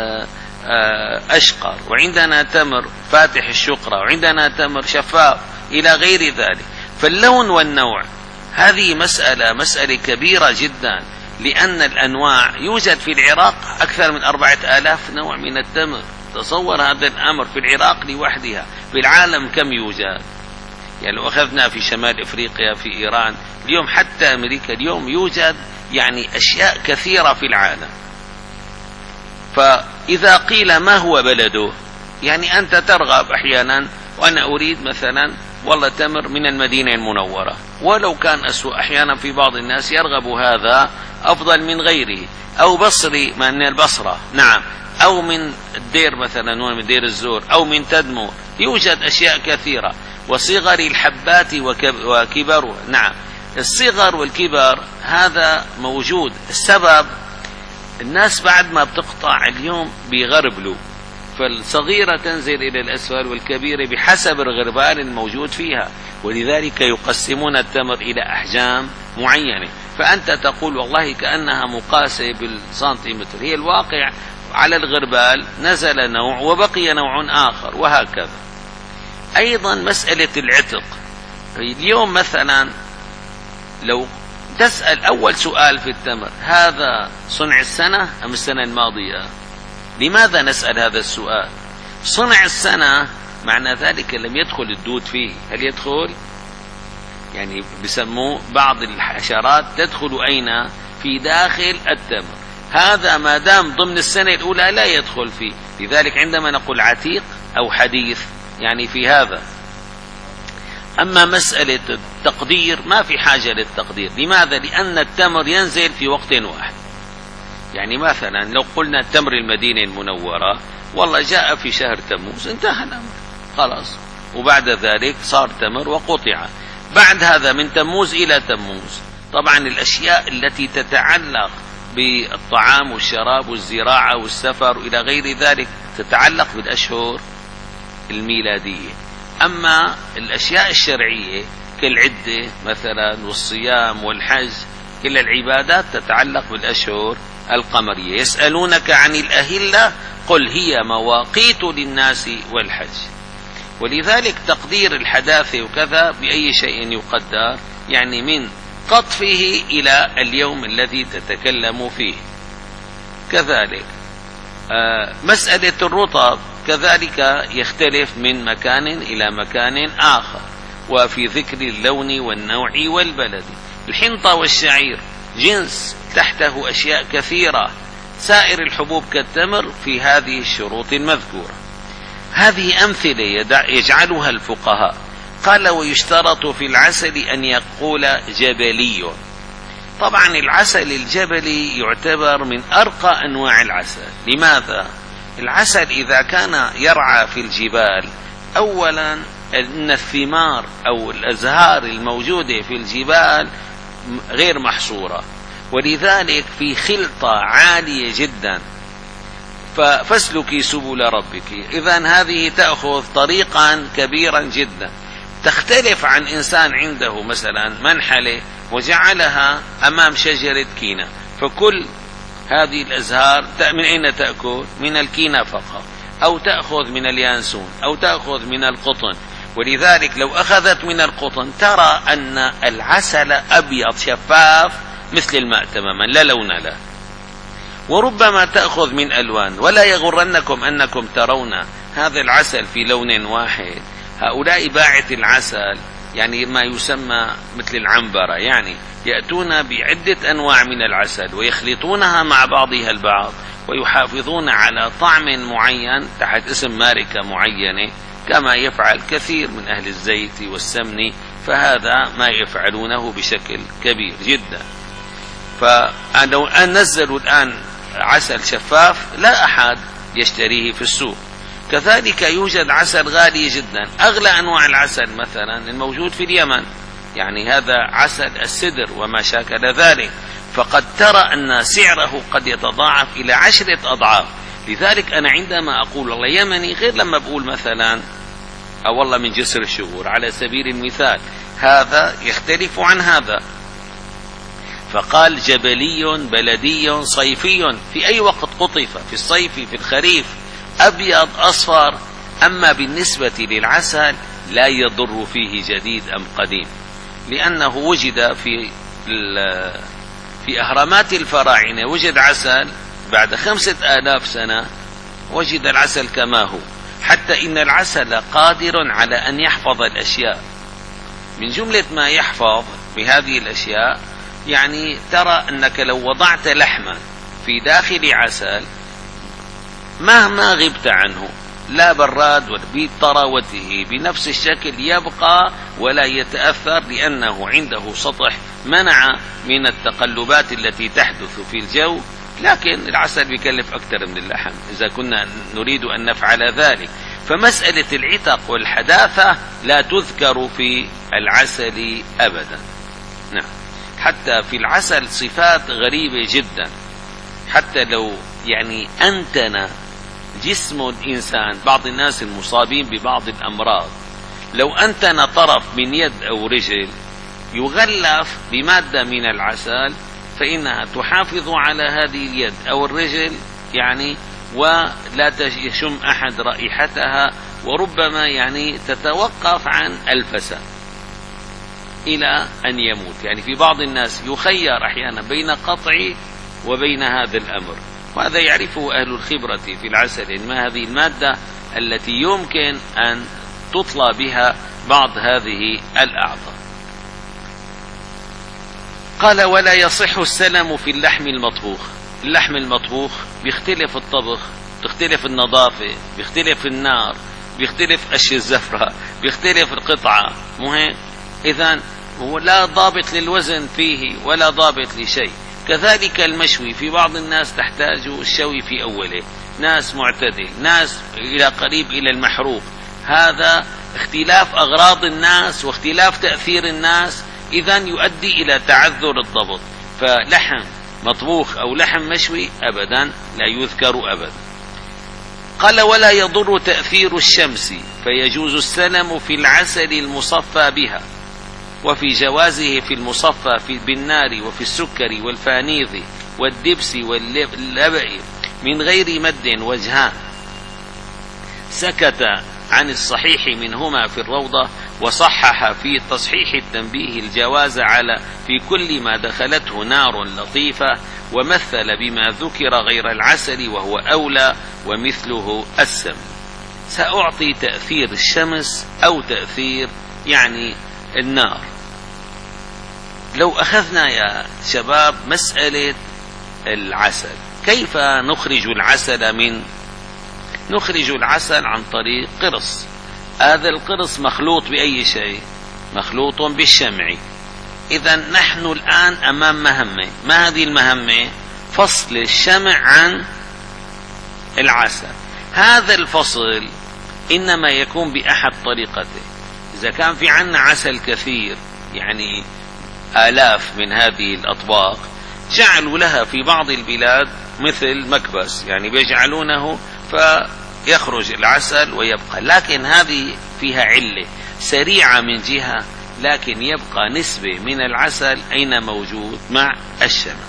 Speaker 1: أشقر وعندنا تمر فاتح الشقرة وعندنا تمر شفاف إلى غير ذلك. فاللون والنوع هذه مسألة مسألة كبيرة جدا، لأن الأنواع يوجد في العراق أكثر من أربعة آلاف نوع من التمر. تصور هذا الأمر في العراق لوحدها، في العالم كم يوجد؟ يعني لو أخذنا في شمال إفريقيا في إيران اليوم حتى أمريكا اليوم يوجد يعني أشياء كثيرة في العالم. فإذا قيل ما هو بلده، يعني أنت ترغب أحيانا وأنا أريد مثلا والله تمر من المدينة المنورة، ولو كان أسوأ أحيانا في بعض الناس يرغب هذا أفضل من غيره، أو بصري من البصرة، نعم، أو من الدير مثلا من دير الزور، أو من تدمر، يوجد أشياء كثيرة. وصغر الحبات وكبرها، نعم، الصغر والكبر هذا موجود. السبب الناس بعد ما بتقطع اليوم بيغربلوا، فالصغيرة تنزل إلى الأسفل والكبيرة بحسب الغربال الموجود فيها، ولذلك يقسمون التمر إلى أحجام معينة. فأنت تقول والله كأنها مقاسة بالسنتيمتر، هي الواقع على الغربال نزل نوع وبقي نوع آخر، وهكذا. أيضا مسألة العتق، اليوم مثلا لو تسأل أول سؤال في التمر هذا صنع السنة أم السنة الماضية؟ لماذا نسأل هذا السؤال؟ صنع السنة معنى ذلك لم يدخل الدود فيه. هل يدخل؟ يعني بسموه بعض الحشرات تدخل أين؟ في داخل التمر. هذا ما دام ضمن السنة الأولى لا يدخل فيه، لذلك عندما نقول عتيق أو حديث يعني في هذا. أما مسألة التقدير ما في حاجة للتقدير. لماذا؟ لأن التمر ينزل في وقت واحد. يعني مثلا لو قلنا تمر المدينة المنورة والله جاء في شهر تموز انتهى الأمر خلاص، وبعد ذلك صار تمر وقطع. بعد هذا من تموز إلى تموز طبعا الأشياء التي تتعلق بالطعام والشراب والزراعة والسفر إلى غير ذلك تتعلق بالأشهر الميلادية. أما الأشياء الشرعية كالعدة مثلا والصيام والحج كل العبادات تتعلق بالأشهر القمرية. يسألونك عن الأهلة قل هي مواقيت للناس والحج. ولذلك تقدير الحداثة وكذا بأي شيء يقدر، يعني من قطفه إلى اليوم الذي تتكلم فيه. كذلك مسألة الرطب كذلك يختلف من مكان إلى مكان آخر، وفي ذكر اللون والنوع والبلد. الحنطة والشعير جنس تحته أشياء كثيرة، سائر الحبوب كالتمر في هذه الشروط المذكورة. هذه أمثلة يجعلها الفقهاء. قال ويشترط في العسل أن يقول جبلي. طبعا العسل الجبلي يعتبر من أرقى أنواع العسل. لماذا؟ العسل إذا كان يرعى في الجبال، أولا أن الثمار أو الأزهار الموجودة في الجبال غير محصورة، ولذلك في خلطة عالية جدا. فاسلكي سبل ربك، إذن هذه تأخذ طريقا كبيرا جدا، تختلف عن إنسان عنده مثلا منحلة وجعلها أمام شجرة كينة، فكل هذه الأزهار من أين تأكل؟ من الكينة فقط، أو تأخذ من اليانسون، أو تأخذ من القطن. ولذلك لو أخذت من القطن ترى أن العسل أبيض شفاف مثل الماء تماما لا لون له. وربما تأخذ من ألوان، ولا يغرنكم أنكم ترون هذا العسل في لون واحد. هؤلاء باعة العسل يعني ما يسمى مثل العنبرة، يعني يأتون بعدة أنواع من العسل ويخلطونها مع بعضها البعض، ويحافظون على طعم معين تحت اسم ماركة معينة، كما يفعل كثير من أهل الزيت والسمن. فهذا ما يفعلونه بشكل كبير جدا. فلو أن نزلوا الآن عسل شفاف لا أحد يشتريه في السوق. كذلك يوجد عسل غالي جدا، أغلى أنواع العسل مثلا الموجود في اليمن، يعني هذا عسل السدر وما شاكل ذلك، فقد ترى أن سعره قد يتضاعف إلى عشرة أضعاف. لذلك أنا عندما أقول الله يمني غير لما بقول مثلا أو والله من جسر الشهور على سبيل المثال، هذا يختلف عن هذا. فقال جبلي بلدي صيفي، في أي وقت قطف، في الصيف في الخريف، أبيض أصفر. أما بالنسبة للعسل لا يضر فيه جديد أم قديم، لأنه وجد في في أهرامات الفراعنة وجد عسل بعد خمسة آلاف سنة، وجد العسل كما هو، حتى إن العسل قادر على أن يحفظ الأشياء. من جملة ما يحفظ بهذه الأشياء، يعني ترى أنك لو وضعت لحما في داخل عسل مهما غبت عنه لا براد ولا بطراوته بنفس الشكل يبقى ولا يتأثر، لأنه عنده سطح منع من التقلبات التي تحدث في الجو. لكن العسل بيكلف أكثر من اللحم إذا كنا نريد أن نفعل ذلك. فمسألة العتق والحداثة لا تذكر في العسل أبدا. نعم، حتى في العسل صفات غريبة جدا، حتى لو يعني أنتن جسم الإنسان، بعض الناس المصابين ببعض الأمراض لو أنتن طرف من يد أو رجل يغلف بمادة من العسل، فإنها تحافظ على هذه اليد أو الرجل يعني، ولا يشم أحد رائحتها، وربما يعني تتوقف عن الفساد إلى أن يموت. يعني في بعض الناس يخير أحيانا بين قطع وبين هذا الأمر، وهذا يعرفه أهل الخبرة في العسل، إن ما هذه المادة التي يمكن أن تطلى بها بعض هذه الأعضاء. قال ولا يصح السلم في اللحم المطبوخ. اللحم المطبوخ بيختلف الطبخ، بيختلف النظافة، بيختلف النار، بيختلف أشياء الزفرة، بيختلف القطعة، مهم. إذن لا ضابط للوزن فيه ولا ضابط لشيء. كذلك المشوي، في بعض الناس تحتاج الشوي في أوله، ناس معتدل، ناس إلى قريب إلى المحروق. هذا اختلاف أغراض الناس واختلاف تأثير الناس، إذن يؤدي إلى تعذر الضبط. فلحم مطبوخ أو لحم مشوي أبدا لا يذكر أبدا. قال ولا يضر تأثير الشمس، فيجوز السلم في العسل المصفى بها، وفي جوازه في المصفى في بالنار وفي السكر والفانيذ والدبس واللبئ من غير مد وجهان، سكت عن الصحيح منهما في الروضة، وصحح في تصحيح التنبيه الجواز على في كل ما دخلته نار لطيفة، ومثل بما ذكر غير العسل وهو أولى، ومثله السم. سأعطي تأثير الشمس أو تأثير يعني النار. لو أخذنا يا شباب مسألة العسل، كيف نخرج العسل من نخرج العسل عن طريق قرص. هذا القرص مخلوط بأي شيء؟ مخلوط بالشمع. إذا نحن الآن أمام مهمة. ما هذه المهمة؟ فصل الشمع عن العسل. هذا الفصل إنما يكون بأحد طريقته. إذا كان في عنا عسل كثير، يعني آلاف من هذه الأطباق، جعلوا لها في بعض البلاد مثل مكبس، يعني بيجعلونه فيخرج العسل ويبقى، لكن هذه فيها علة سريعة من جهة، لكن يبقى نسبة من العسل أين موجود؟ مع الشمع.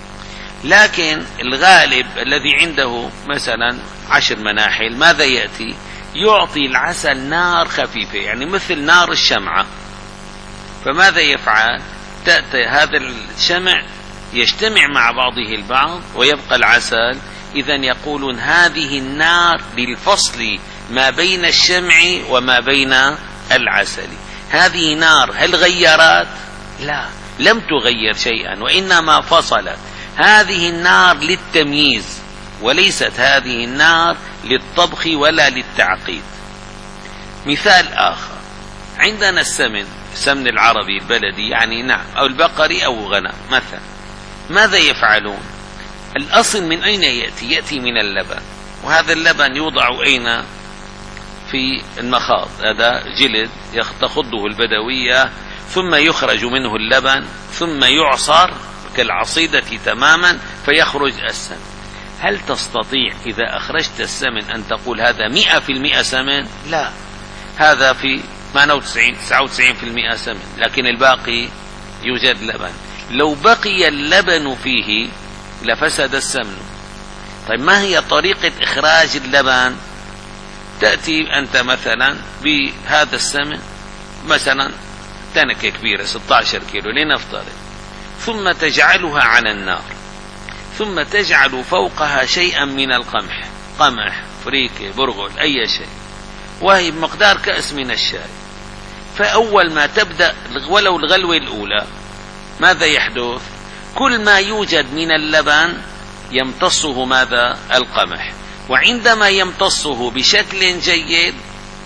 Speaker 1: لكن الغالب الذي عنده مثلا عشر مناحل ماذا يأتي؟ يعطي العسل نار خفيفة، يعني مثل نار الشمعة. فماذا يفعل؟ تأتي هذا الشمع يجتمع مع بعضه البعض ويبقى العسل. إذا يقولون هذه النار للفصل ما بين الشمع وما بين العسل. هذه نار هل غيرت؟ لا، لم تغير شيئا، وإنما فصلت. هذه النار للتمييز، وليست هذه النار للطبخ ولا للتعقيد. مثال آخر، عندنا السمن، السمن العربي البلدي يعني نعم، أو البقري أو غنم مثلا. ماذا يفعلون؟ الأصل من أين يأتي؟ يأتي من اللبن، وهذا اللبن يوضع أين؟ في المخاض، هذا جلد تخضه البدوية، ثم يخرج منه اللبن، ثم يعصر كالعصيدة تماما فيخرج السمن. هل تستطيع إذا أخرجت السمن أن تقول هذا مئة في المئة سمن؟ لا، هذا في ثمانية وتسعين تسعة وتسعين في المئة سمن، لكن الباقي يوجد لبن. لو بقي اللبن فيه لفسد السمن. طيب ما هي طريقة إخراج اللبن؟ تأتي أنت مثلا بهذا السمن مثلا تنكة كبيرة ستة عشر كيلو لنفترض، ثم تجعلها على النار، ثم تجعل فوقها شيئا من القمح، قمح، فريكة، برغل، أي شيء، وهي بمقدار كأس من الشاي. فأول ما تبدأ ولو الغلوة الأولى ماذا يحدث؟ كل ما يوجد من اللبن يمتصه ماذا؟ القمح. وعندما يمتصه بشكل جيد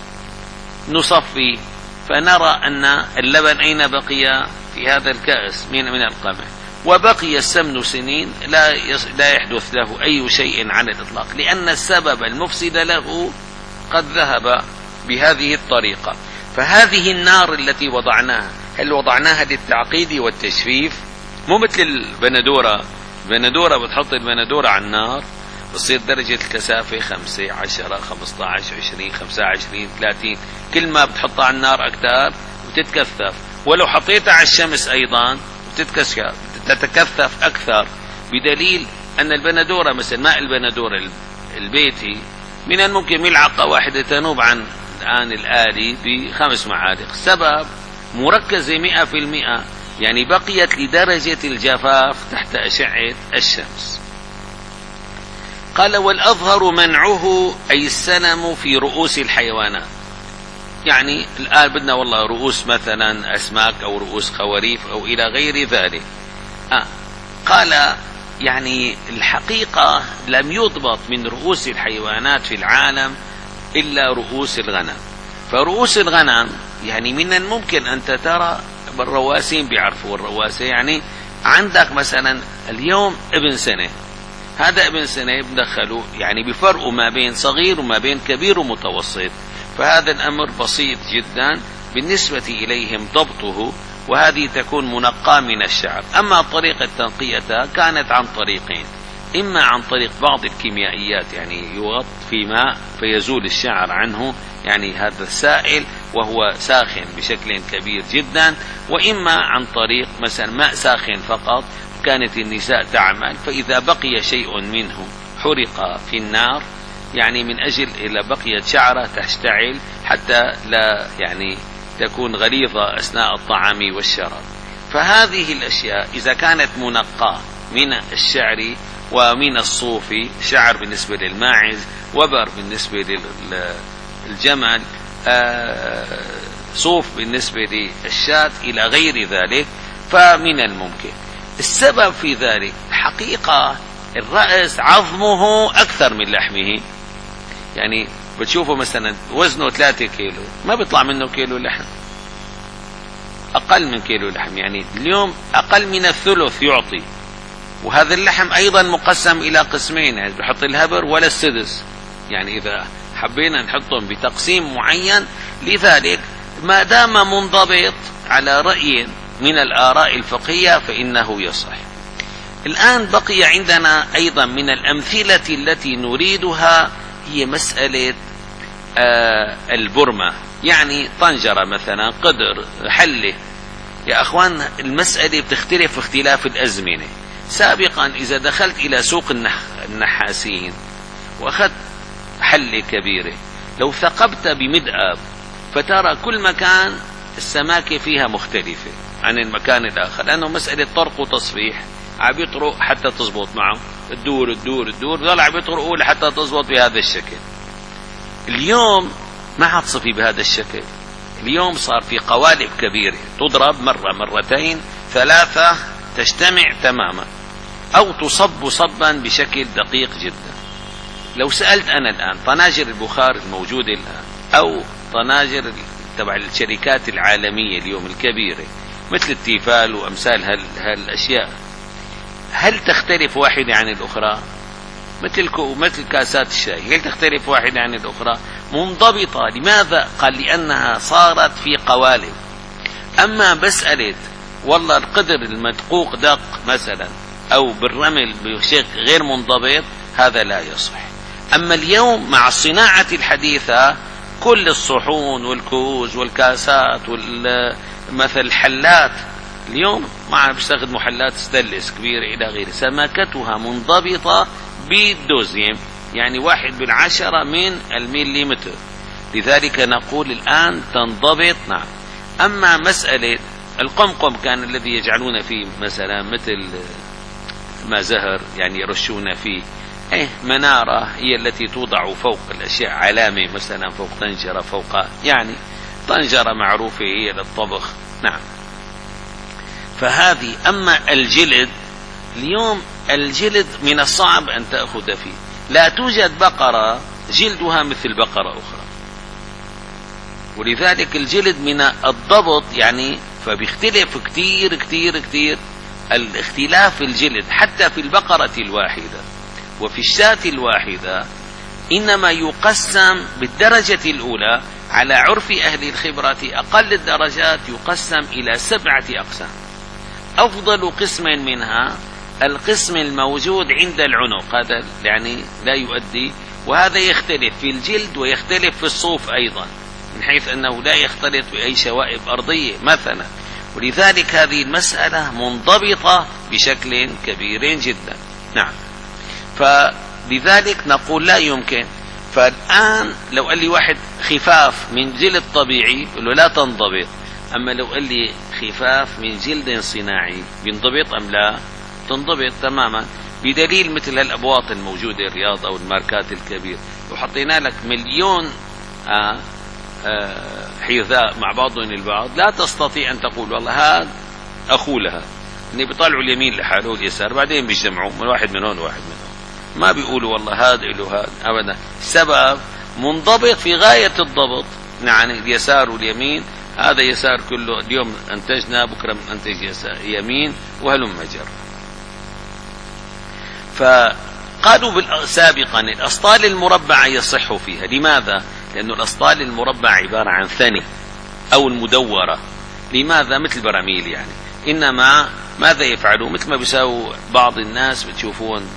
Speaker 1: نصفي، فنرى أن اللبن أين بقي؟ في هذا الكأس من من القمح، وبقي السمن سنين لا لا يحدث له أي شيء عن الإطلاق، لأن السبب المفسد له قد ذهب بهذه الطريقة. فهذه النار التي وضعناها، هل وضعناها للتعقيد والتجفيف؟ مو مثل البندورة. البندورة بتحط البندورة على النار بصير درجة الكثافة خمسة، عشرة، خمسة عشر، عشرين، خمسة وعشرين، ثلاثين، كل ما بتحطها على النار أكثر وتتكثف. ولو حطيتها على الشمس أيضا تتكثف أكثر، بدليل أن البندورة مثل ماء البندورة البيتي من الممكن ملعقة واحدة تنوب عن الآن الآلي بخمس معالق. سبب مركزة مئة في المئة، يعني بقيت لدرجة الجفاف تحت أشعة الشمس. قال والأظهر منعه أي السنم في رؤوس الحيوانات. يعني الآن بدنا والله رؤوس مثلا أسماك أو رؤوس خواريف أو إلى غير ذلك. آه. قال يعني الحقيقة لم يضبط من رؤوس الحيوانات في العالم إلا رؤوس الغنم. فرؤوس الغنم يعني من الممكن أن ترى الرواسين بيعرفوا الرواسة، يعني عندك مثلا اليوم ابن سنة، هذا ابن سنة بدخلوا يعني بفرق ما بين صغير وما بين كبير ومتوسط، فهذا الأمر بسيط جدا بالنسبة إليهم ضبطه، وهذه تكون منقى من الشعر. أما طريقة تنقيتها كانت عن طريقين، إما عن طريق بعض الكيميائيات يعني يغط في ماء فيزول الشعر عنه، يعني هذا السائل وهو ساخن بشكل كبير جدا، وإما عن طريق مثلا ماء ساخن فقط كانت النساء تعمل، فإذا بقي شيء منه حرق في النار يعني من أجل إذا بقيت شعرة تشتعل حتى لا يعني تكون غليظة أثناء الطعام والشراب. فهذه الأشياء إذا كانت منقاة من الشعر ومن الصوف، شعر بالنسبة للماعز، وبر بالنسبة للجمل، صوف بالنسبة للشاة إلى غير ذلك، فمن الممكن. السبب في ذلك حقيقة الرأس عظمه أكثر من لحمه، يعني بتشوفوا مثلا وزنه ثلاثة كيلو ما بيطلع منه كيلو لحم، أقل من كيلو لحم، يعني اليوم أقل من الثلث يعطي. وهذا اللحم أيضا مقسم إلى قسمين، يعني بحط الهبر ولا السدس، يعني إذا حبينا نحطهم بتقسيم معين. لذلك ما دام منضبط على رأي من الآراء الفقهية فإنه يصح. الآن بقي عندنا أيضا من الأمثلة التي نريدها هي مسألة آه البرمة، يعني طنجرة مثلا، قدر، حلة. يا أخوان المسألة بتختلف اختلاف الأزمنة. سابقا إذا دخلت إلى سوق النحاسين وأخذت حلة كبيرة، لو ثقبت بمدأب فترى كل مكان السماكة فيها مختلفة عن المكان الآخر، لأنه مسألة طرق وتصفيح، عم يطرق حتى تزبط معه، الدور الدور الدور ضل عم يطرقوا لحتى تزبط بهذا الشكل. اليوم ما عاد صفي بهذا الشكل، اليوم صار في قوالب كبيرة تضرب مرة مرتين ثلاثة تجتمع تماما، أو تصب صبا بشكل دقيق جدا. لو سألت أنا الآن طناجر البخار الموجودة الآن أو طناجر تبع الشركات العالمية اليوم الكبيرة مثل التيفال وأمثال هالأشياء، هل تختلف واحدة عن الأخرى؟ مثل مثل كاسات الشاي، هل تختلف واحدة عن الأخرى؟ منضبطة. لماذا؟ قال لأنها صارت في قوالب. أما مسألة والله القدر المدقوق دق مثلا أو بالرمل بشيء غير منضبط، هذا لا يصح. أما اليوم مع الصناعة الحديثة كل الصحون والكوز والكاسات والمثل الحلات اليوم ما بيستخدموا حلات ستانلس كبيرة إلى غيره، سماكتها منضبطة بالدوزيم، يعني واحد بالعشرة من الميليمتر. لذلك نقول الآن تنضبط. نعم. أما مسألة القمقم كان الذي يجعلون فيه مثلا مثل ما زهر، يعني يرشون فيه إيه منارة هي التي توضع فوق الأشياء، علامة مثلا فوق طنجرة، فوق يعني طنجرة معروفة هي للطبخ. نعم. فهذه. أما الجلد اليوم الجلد من الصعب أن تأخذ فيه، لا توجد بقرة جلدها مثل بقرة أخرى، ولذلك الجلد من الضبط يعني فبيختلف كتير كتير كتير الاختلاف الجلد حتى في البقرة الواحدة وفي الشاة الواحدة. إنما يقسم بالدرجة الأولى على عرف أهل الخبرة، أقل الدرجات يقسم إلى سبعة أقسام. أفضل قسم منها القسم الموجود عند العنق، هذا يعني لا يؤدي، وهذا يختلف في الجلد ويختلف في الصوف أيضا من حيث أنه لا يختلط بأي شوائب أرضية مثلا. ولذلك هذه المسألة منضبطة بشكل كبير جدا. نعم. فلذلك نقول لا يمكن. فالآن لو قال لي واحد خفاف من جلد طبيعي قل له لا تنضبط، أما لو قال لي خفاف من جلد صناعي بينضبط أم لا؟ تنضبط تماما، بدليل مثل الأبواط الموجودة الرياض أو الماركات الكبيرة، لو حطينا لك مليون آه آه حذاء مع بعضهم البعض لا تستطيع أن تقول والله هذا أخو لها، إني بيطلعوا اليمين لحاله واليسار بعدين بيجتمعوا من واحد من هون وواحد من هون، ما بيقولوا والله هذا له هذا أبدا. السبب منضبط في غاية الضبط، يعني اليسار واليمين، هذا يسار كله اليوم أنتجنا بكرة أنتج يسار يمين وهلم جر. فقالوا سابقا الأسطال المربعة يصح فيها. لماذا؟ لأن الأسطال المربعة عبارة عن ثني أو المدورة. لماذا؟ مثل براميل يعني. إنما ماذا يفعلوا؟ مثل ما بيساووا بعض الناس بتشوفون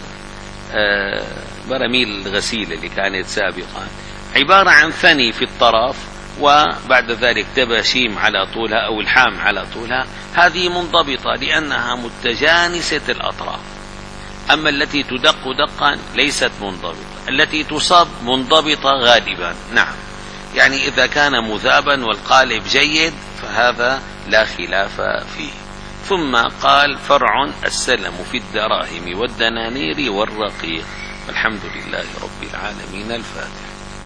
Speaker 1: براميل الغسيل اللي كانت سابقا، عبارة عن ثني في الطرف وبعد ذلك تباشيم على طولها أو الحام على طولها. هذه منضبطة لأنها متجانسة الأطراف. أما التي تدق دقا ليست منضبطة، التي تصاب منضبطة غالبا. نعم، يعني إذا كان مذابا والقالب جيد فهذا لا خلاف فيه. ثم قال: فرع السلم في الدراهم والدنانير والرقيق. والحمد لله رب العالمين. الفاتحة.